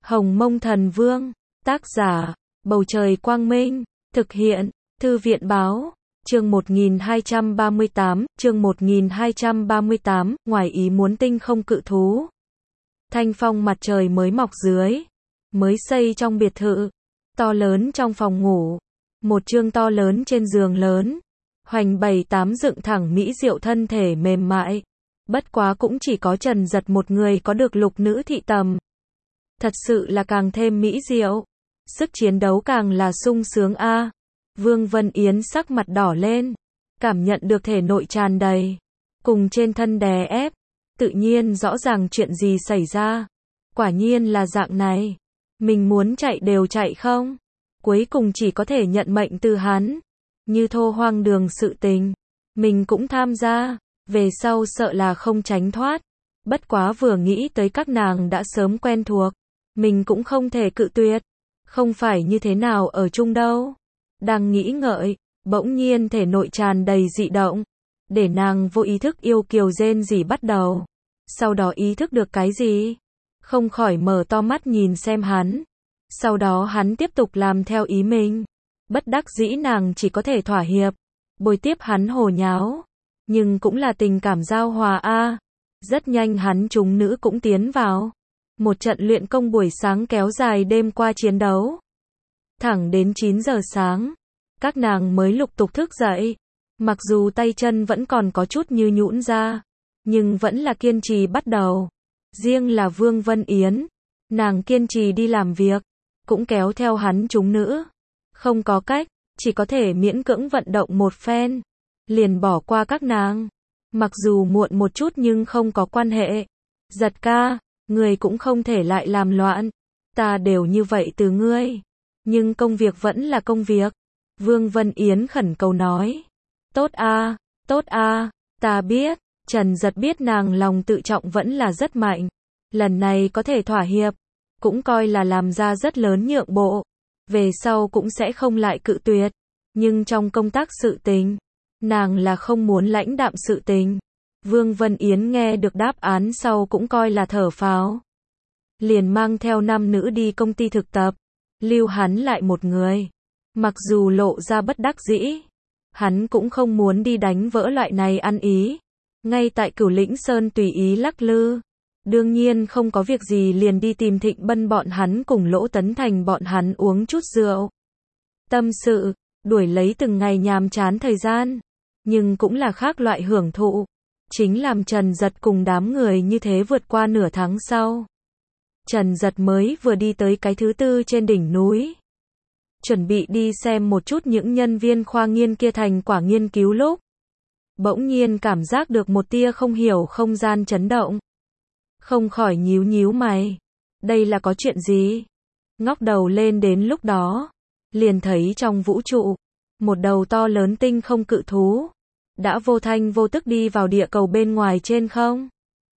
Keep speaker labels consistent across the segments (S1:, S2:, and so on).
S1: Hồng Mông Thần Vương, tác giả, Bầu Trời Quang Minh, thực hiện, Thư viện Báo, chương 1238, ngoài ý muốn tinh không cự thú. Thanh phong mặt trời mới mọc dưới, mới xây trong biệt thự, to lớn trong phòng ngủ, một chương to lớn trên giường lớn, hoành 7-8 dựng thẳng mỹ diệu thân thể mềm mại. Bất quá cũng chỉ có Trần Dật một người có được lục nữ thị tầm. Thật sự là càng thêm mỹ diệu, sức chiến đấu càng là sung sướng a. Vương Vân Yến sắc mặt đỏ lên, cảm nhận được thể nội tràn đầy, cùng trên thân đè ép, tự nhiên rõ ràng chuyện gì xảy ra. Quả nhiên là dạng này, mình muốn chạy đều chạy không, cuối cùng chỉ có thể nhận mệnh từ hắn. Như thô hoang đường sự tình, mình cũng tham gia, về sau sợ là không tránh thoát. Bất quá vừa nghĩ tới các nàng đã sớm quen thuộc, mình cũng không thể cự tuyệt, không phải như thế nào ở chung đâu. Đang nghĩ ngợi, bỗng nhiên thể nội tràn đầy dị động, để nàng vô ý thức yêu kiều rên rỉ bắt đầu. Sau đó ý thức được cái gì, không khỏi mở to mắt nhìn xem hắn. Sau đó hắn tiếp tục làm theo ý mình. Bất đắc dĩ nàng chỉ có thể thỏa hiệp, bồi tiếp hắn hồ nháo. Nhưng cũng là tình cảm giao hòa a. Rất nhanh hắn chúng nữ cũng tiến vào. Một trận luyện công buổi sáng kéo dài đêm qua chiến đấu. Thẳng đến 9 giờ sáng, các nàng mới lục tục thức dậy. Mặc dù tay chân vẫn còn có chút như nhũn ra, nhưng vẫn là kiên trì bắt đầu. Riêng là Vương Vân Yến, nàng kiên trì đi làm việc, cũng kéo theo hắn chúng nữ. Không có cách, chỉ có thể miễn cưỡng vận động một phen, liền bỏ qua các nàng. Mặc dù muộn một chút nhưng không có quan hệ. Giật ca, người cũng không thể lại làm loạn. Ta đều như vậy từ ngươi. Nhưng công việc vẫn là công việc. Vương Vân Yến khẩn cầu nói. Tốt a, ta biết. Trần Dật biết nàng lòng tự trọng vẫn là rất mạnh. Lần này có thể thỏa hiệp, cũng coi là làm ra rất lớn nhượng bộ. Về sau cũng sẽ không lại cự tuyệt. Nhưng trong công tác sự tình, nàng là không muốn lãnh đạm sự tình. Vương Vân Yến nghe được đáp án sau cũng coi là thở phào. Liền mang theo 5 nữ đi công ty thực tập, lưu hắn lại một người. Mặc dù lộ ra bất đắc dĩ, hắn cũng không muốn đi đánh vỡ loại này ăn ý. Ngay tại Cửu Lĩnh Sơn tùy ý lắc lư. Đương nhiên không có việc gì liền đi tìm Thịnh Bân bọn hắn cùng Lỗ Tấn Thành bọn hắn uống chút rượu. Tâm sự, đuổi lấy từng ngày nhàm chán thời gian. Nhưng cũng là khác loại hưởng thụ. Chính làm Trần Dật cùng đám người như thế vượt qua nửa tháng sau. Trần Dật mới vừa đi tới cái thứ 4 trên đỉnh núi. Chuẩn bị đi xem một chút những nhân viên khoa nghiên kia thành quả nghiên cứu lúc. Bỗng nhiên cảm giác được một tia không hiểu không gian chấn động. Không khỏi nhíu nhíu mày. Đây là có chuyện gì? Ngóc đầu lên đến lúc đó, liền thấy trong vũ trụ, một đầu to lớn tinh không cự thú, đã vô thanh vô tức đi vào địa cầu bên ngoài trên không.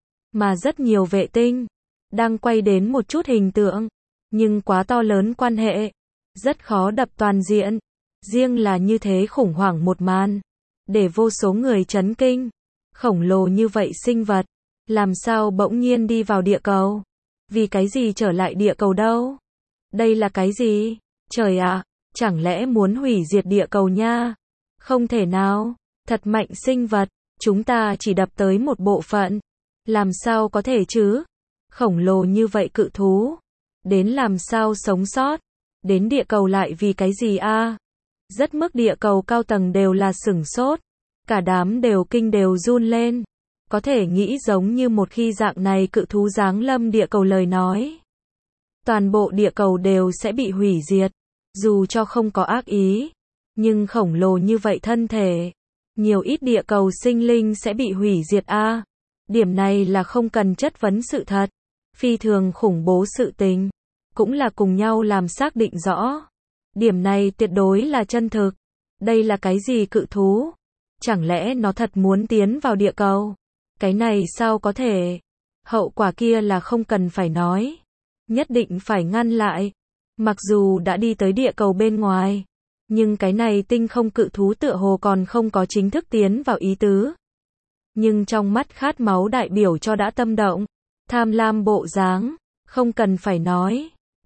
S1: Mà rất nhiều vệ tinh, đang quay đến một chút hình tượng, nhưng quá to lớn quan hệ, rất khó đập toàn diện. Riêng là như thế khủng hoảng một màn, để vô số người chấn kinh. Khổng lồ như vậy sinh vật, làm sao bỗng nhiên đi vào địa cầu? Vì cái gì trở lại địa cầu đâu? Đây là cái gì? Trời ạ, chẳng lẽ muốn hủy diệt địa cầu nha? Không thể nào, thật mạnh sinh vật, chúng ta chỉ đập tới một bộ phận. Làm sao có thể chứ? Khổng lồ như vậy cự thú, đến làm sao sống sót? Đến địa cầu lại vì cái gì a? Rất mức địa cầu cao tầng đều là sửng sốt, cả đám đều kinh đều run lên. Có thể nghĩ giống như một khi dạng này cự thú giáng lâm địa cầu lời nói, toàn bộ địa cầu đều sẽ bị hủy diệt. Dù cho không có ác ý, nhưng khổng lồ như vậy thân thể, nhiều ít địa cầu sinh linh sẽ bị hủy diệt a. Điểm này là không cần chất vấn sự thật. Phi thường khủng bố sự tình, cũng là cùng nhau làm xác định rõ. Điểm này tuyệt đối là chân thực. Đây là cái gì cự thú? Chẳng lẽ nó thật muốn tiến vào địa cầu? Cái này sao có thể? Hậu quả kia là không cần phải nói. Nhất định phải ngăn lại. Mặc dù đã đi tới địa cầu bên ngoài, nhưng cái này tinh không cự thú tựa hồ còn không có chính thức tiến vào ý tứ. Nhưng trong mắt khát máu đại biểu cho đã tâm động, tham lam bộ dáng, không cần phải nói.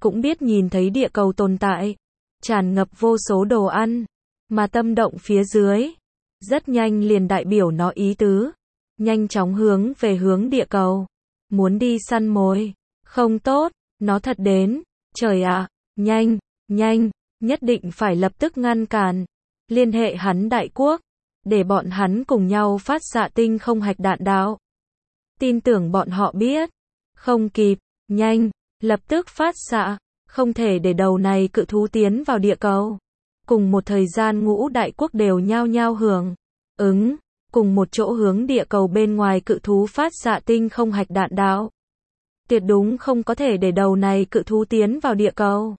S1: cũng biết nhìn thấy địa cầu tồn tại, tràn ngập vô số đồ ăn, mà tâm động phía dưới, rất nhanh liền đại biểu nó ý tứ, nhanh chóng hướng về hướng địa cầu, muốn đi săn mồi, không tốt, nó thật đến, trời ạ, nhanh, nhanh, nhất định phải lập tức ngăn cản, liên hệ hắn đại quốc, để bọn hắn cùng nhau phát xạ tinh không hạch đạn đạo. Tin tưởng bọn họ biết, không kịp, nhanh, lập tức phát xạ, không thể để đầu này cự thú tiến vào địa cầu. Cùng một thời gian ngũ đại quốc đều nhao nhao hưởng ứng, cùng một chỗ hướng địa cầu bên ngoài cự thú phát xạ tinh không hạch đạn đạo. Tuyệt đúng không có thể để đầu này cự thú tiến vào địa cầu.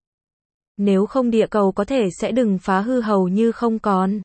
S1: Nếu không địa cầu có thể sẽ đừng phá hư hầu như không còn.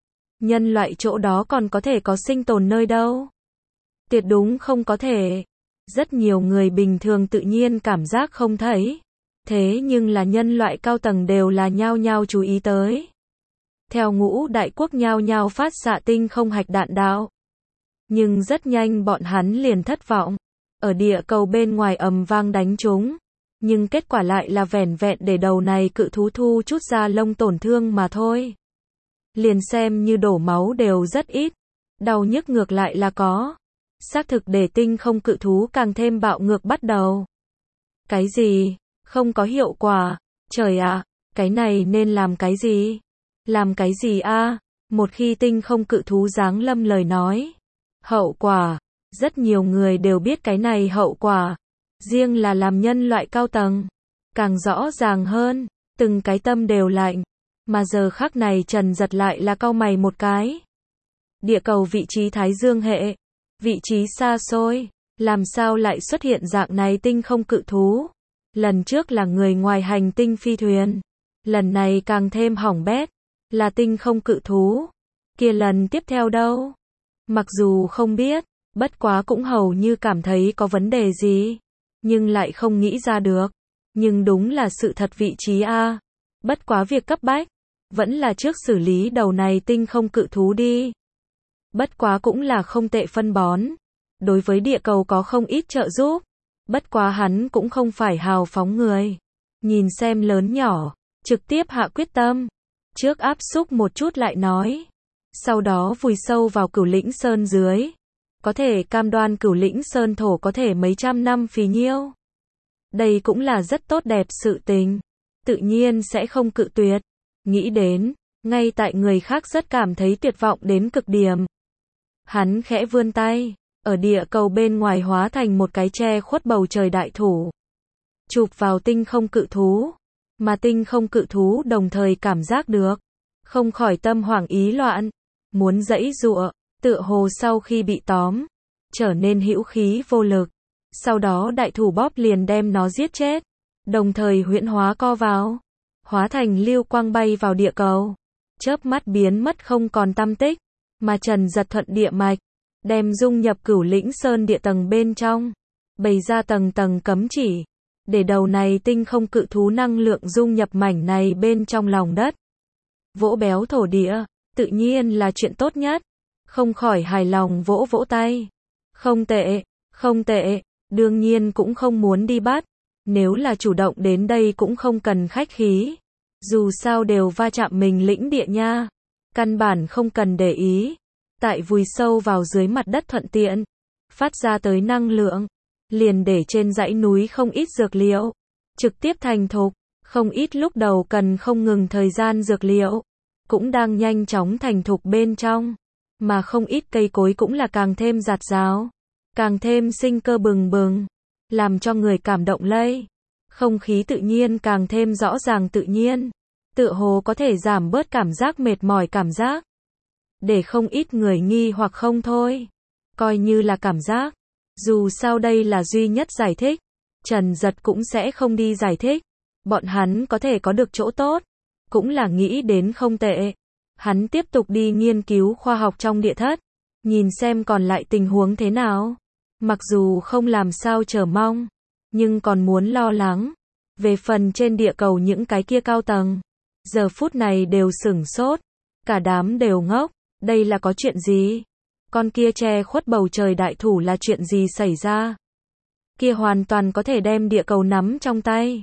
S1: Nhân loại chỗ đó còn có thể có sinh tồn nơi đâu. Tuyệt đúng không có thể. Rất nhiều người bình thường tự nhiên cảm giác không thấy. Thế nhưng là nhân loại cao tầng đều là nhao nhao chú ý tới. Theo ngũ đại quốc nhao nhao phát xạ tinh không hạch đạn đạo. Nhưng rất nhanh bọn hắn liền thất vọng. Ở địa cầu bên ngoài ầm vang đánh chúng. Nhưng kết quả lại là vẻn vẹn để đầu này cự thú thu chút da lông tổn thương mà thôi. Liền xem như đổ máu đều rất ít. Đau nhức ngược lại là có. Xác thực để tinh không cự thú càng thêm bạo ngược bắt đầu. Cái gì? Không có hiệu quả. Trời ạ, cái này nên làm cái gì? Làm cái gì a? Một khi tinh không cự thú giáng lâm lời nói. Hậu quả. Rất nhiều người đều biết cái này hậu quả. Riêng là làm nhân loại cao tầng. Càng rõ ràng hơn. Từng cái tâm đều lạnh. Mà giờ khắc này Trần Giật lại là cau mày một cái. Địa cầu vị trí Thái Dương hệ. Vị trí xa xôi. Làm sao lại xuất hiện dạng này tinh không cự thú? Lần trước là người ngoài hành tinh phi thuyền. Lần này càng thêm hỏng bét. Là tinh không cự thú. Kia lần tiếp theo đâu? Mặc dù không biết. Bất quá cũng hầu như cảm thấy có vấn đề gì. Nhưng lại không nghĩ ra được. Nhưng đúng là sự thật vị trí A. Bất quá việc cấp bách. Vẫn là trước xử lý đầu này tinh không cự thú đi. Bất quá cũng là không tệ phân bón. Đối với địa cầu có không ít trợ giúp. Bất quá hắn cũng không phải hào phóng người. Nhìn xem lớn nhỏ. Trực tiếp hạ quyết tâm. Trước áp xúc một chút lại nói. Sau đó vùi sâu vào Cửu Lĩnh Sơn dưới. Có thể cam đoan Cửu Lĩnh Sơn thổ có thể mấy trăm năm phì nhiêu. Đây cũng là rất tốt đẹp sự tình. Tự nhiên sẽ không cự tuyệt. Nghĩ đến, ngay tại người khác rất cảm thấy tuyệt vọng đến cực điểm. Hắn khẽ vươn tay, ở địa cầu bên ngoài hóa thành một cái che khuất bầu trời đại thủ. Chụp vào tinh không cự thú. Mà tinh không cự thú đồng thời cảm giác được. Không khỏi tâm hoảng ý loạn. Muốn giãy giụa, tựa hồ sau khi bị tóm. Trở nên hữu khí vô lực. Sau đó đại thủ bóp liền đem nó giết chết. Đồng thời huyễn hóa co vào. Hóa thành lưu quang bay vào địa cầu. Chớp mắt biến mất không còn tăm tích. Mà Trần Giật thuận địa mạch. Đem dung nhập Cửu Lĩnh Sơn địa tầng bên trong. Bày ra tầng tầng cấm chỉ. Để đầu này tinh không cự thú năng lượng dung nhập mảnh này bên trong lòng đất. Vỗ béo thổ địa. Tự nhiên là chuyện tốt nhất. Không khỏi hài lòng vỗ vỗ tay. Không tệ, không tệ. Đương nhiên cũng không muốn đi bắt. Nếu là chủ động đến đây cũng không cần khách khí. Dù sao đều va chạm mình lĩnh địa nha. Căn bản không cần để ý. Tại vùi sâu vào dưới mặt đất thuận tiện. Phát ra tới năng lượng. Liền để trên dãy núi không ít dược liệu. Trực tiếp thành thục. Không ít lúc đầu cần không ngừng thời gian dược liệu. Cũng đang nhanh chóng thành thục bên trong. Mà không ít cây cối cũng là càng thêm rạt rào. Càng thêm sinh cơ bừng bừng. Làm cho người cảm động lây. Không khí tự nhiên càng thêm rõ ràng tự nhiên. Tựa hồ có thể giảm bớt cảm giác mệt mỏi cảm giác. Để không ít người nghi hoặc không thôi. Coi như là cảm giác. Dù sao đây là duy nhất giải thích. Trần Giật cũng sẽ không đi giải thích. Bọn hắn có thể có được chỗ tốt. Cũng là nghĩ đến không tệ. Hắn tiếp tục đi nghiên cứu khoa học trong địa thất. Nhìn xem còn lại tình huống thế nào. Mặc dù không làm sao chờ mong. Nhưng còn muốn lo lắng. Về phần trên địa cầu những cái kia cao tầng. Giờ phút này đều sửng sốt. Cả đám đều ngốc. Đây là có chuyện gì? Con kia che khuất bầu trời đại thủ là chuyện gì xảy ra? Kia hoàn toàn có thể đem địa cầu nắm trong tay.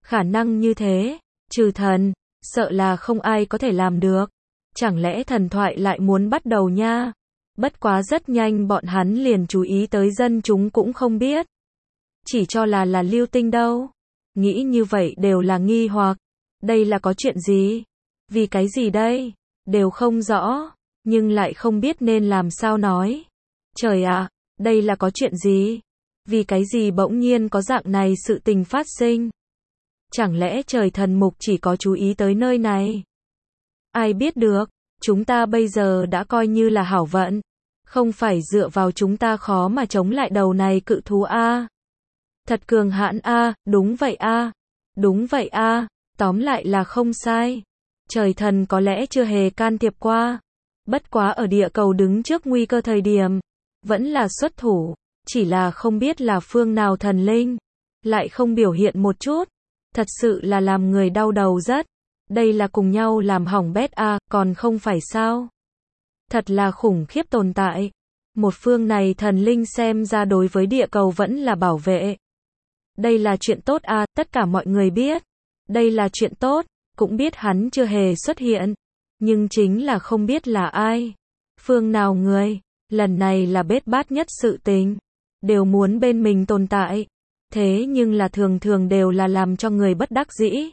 S1: Khả năng như thế, trừ thần, sợ là không ai có thể làm được. Chẳng lẽ thần thoại lại muốn bắt đầu nha? Bất quá rất nhanh bọn hắn liền chú ý tới dân chúng cũng không biết. Chỉ cho là lưu tinh đâu. Nghĩ như vậy đều là nghi hoặc. Đây là có chuyện gì? Vì cái gì đây? Đều không rõ, nhưng lại không biết nên làm sao nói. Trời ạ, đây là có chuyện gì? Vì cái gì bỗng nhiên có dạng này sự tình phát sinh? Chẳng lẽ trời thần mục chỉ có chú ý tới nơi này? Ai biết được, chúng ta bây giờ đã coi như là hảo vận. Không phải dựa vào chúng ta khó mà chống lại đầu này cự thú a. Thật cường hãn a, đúng vậy a. Đúng vậy a, tóm lại là không sai. Trời thần có lẽ chưa hề can thiệp qua. Bất quá ở địa cầu đứng trước nguy cơ thời điểm, vẫn là xuất thủ, chỉ là không biết là phương nào thần linh, lại không biểu hiện một chút. Thật sự là làm người đau đầu rất. Đây là cùng nhau làm hỏng bét a, còn không phải sao? Thật là khủng khiếp tồn tại. Một phương này thần linh xem ra đối với địa cầu vẫn là bảo vệ. Đây là chuyện tốt a, tất cả mọi người biết. Đây là chuyện tốt, cũng biết hắn chưa hề xuất hiện. Nhưng chính là không biết là ai. Phương nào người, lần này là bết bát nhất sự tình. Đều muốn bên mình tồn tại. Thế nhưng là thường thường đều là làm cho người bất đắc dĩ.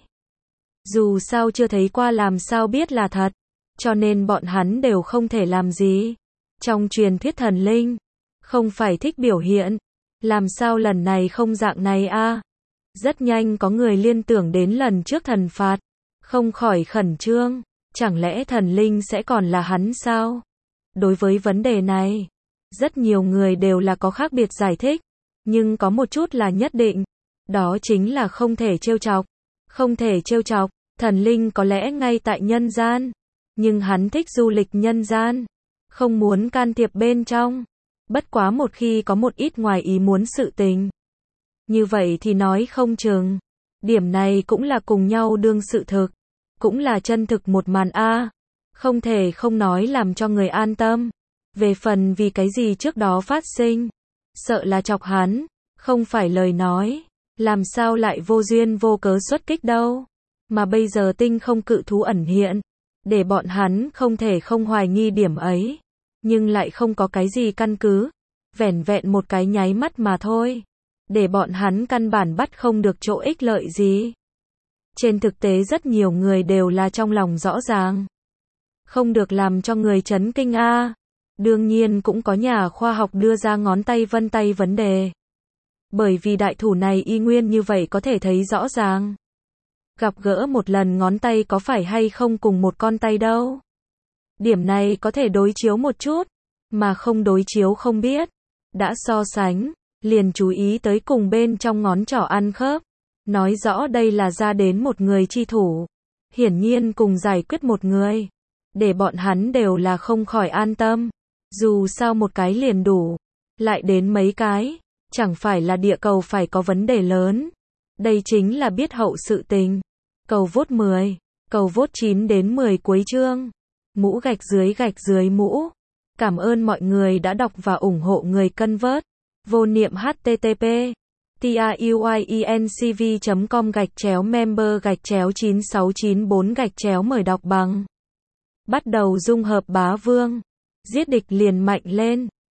S1: Dù sao chưa thấy qua làm sao biết là thật. Cho nên bọn hắn đều không thể làm gì. Trong truyền thuyết thần linh, không phải thích biểu hiện. Làm sao lần này không dạng này a? Rất nhanh có người liên tưởng đến lần trước thần phạt. Không khỏi khẩn trương. Chẳng lẽ thần linh sẽ còn là hắn sao? Đối với vấn đề này, rất nhiều người đều là có khác biệt giải thích. Nhưng có một chút là nhất định. Đó chính là không thể trêu chọc. Không thể trêu chọc. Thần linh có lẽ ngay tại nhân gian. Nhưng hắn thích du lịch nhân gian. Không muốn can thiệp bên trong. Bất quá một khi có một ít ngoài ý muốn sự tình. Như vậy thì nói không chừng. Điểm này cũng là cùng nhau đương sự thực. Cũng là chân thực một màn a. Không thể không nói làm cho người an tâm. Về phần vì cái gì trước đó phát sinh. Sợ là chọc hắn. Không phải lời nói. Làm sao lại vô duyên vô cớ xuất kích đâu. Mà bây giờ tinh không cự thú ẩn hiện. Để bọn hắn không thể không hoài nghi điểm ấy. Nhưng lại không có cái gì căn cứ. Vẻn vẹn một cái nháy mắt mà thôi. Để bọn hắn căn bản bắt không được chỗ ích lợi gì. Trên thực tế rất nhiều người đều là trong lòng rõ ràng. Không được làm cho người chấn kinh a. Đương nhiên cũng có nhà khoa học đưa ra ngón tay vân tay vấn đề. Bởi vì đại thủ này y nguyên như vậy có thể thấy rõ ràng. Gặp gỡ một lần ngón tay có phải hay không cùng một con tay đâu. Điểm này có thể đối chiếu một chút, mà không đối chiếu không biết. Đã so sánh, liền chú ý tới cùng bên trong ngón trỏ ăn khớp. Nói rõ đây là ra đến một người chi thủ. Hiển nhiên cùng giải quyết một người. Để bọn hắn đều là không khỏi an tâm. Dù sao một cái liền đủ. Lại đến mấy cái. Chẳng phải là địa cầu phải có vấn đề lớn. Đây chính là biết hậu sự tình. Cầu vote 10. Cầu vote 9 đến 10 cuối chương. Mũ gạch dưới mũ. Cảm ơn mọi người đã đọc và ủng hộ người cân vớt. Vô niệm http truyencv.com/member/9694 mời đọc bằng. Bắt đầu dung hợp bá vương. Giết địch liền mạnh lên.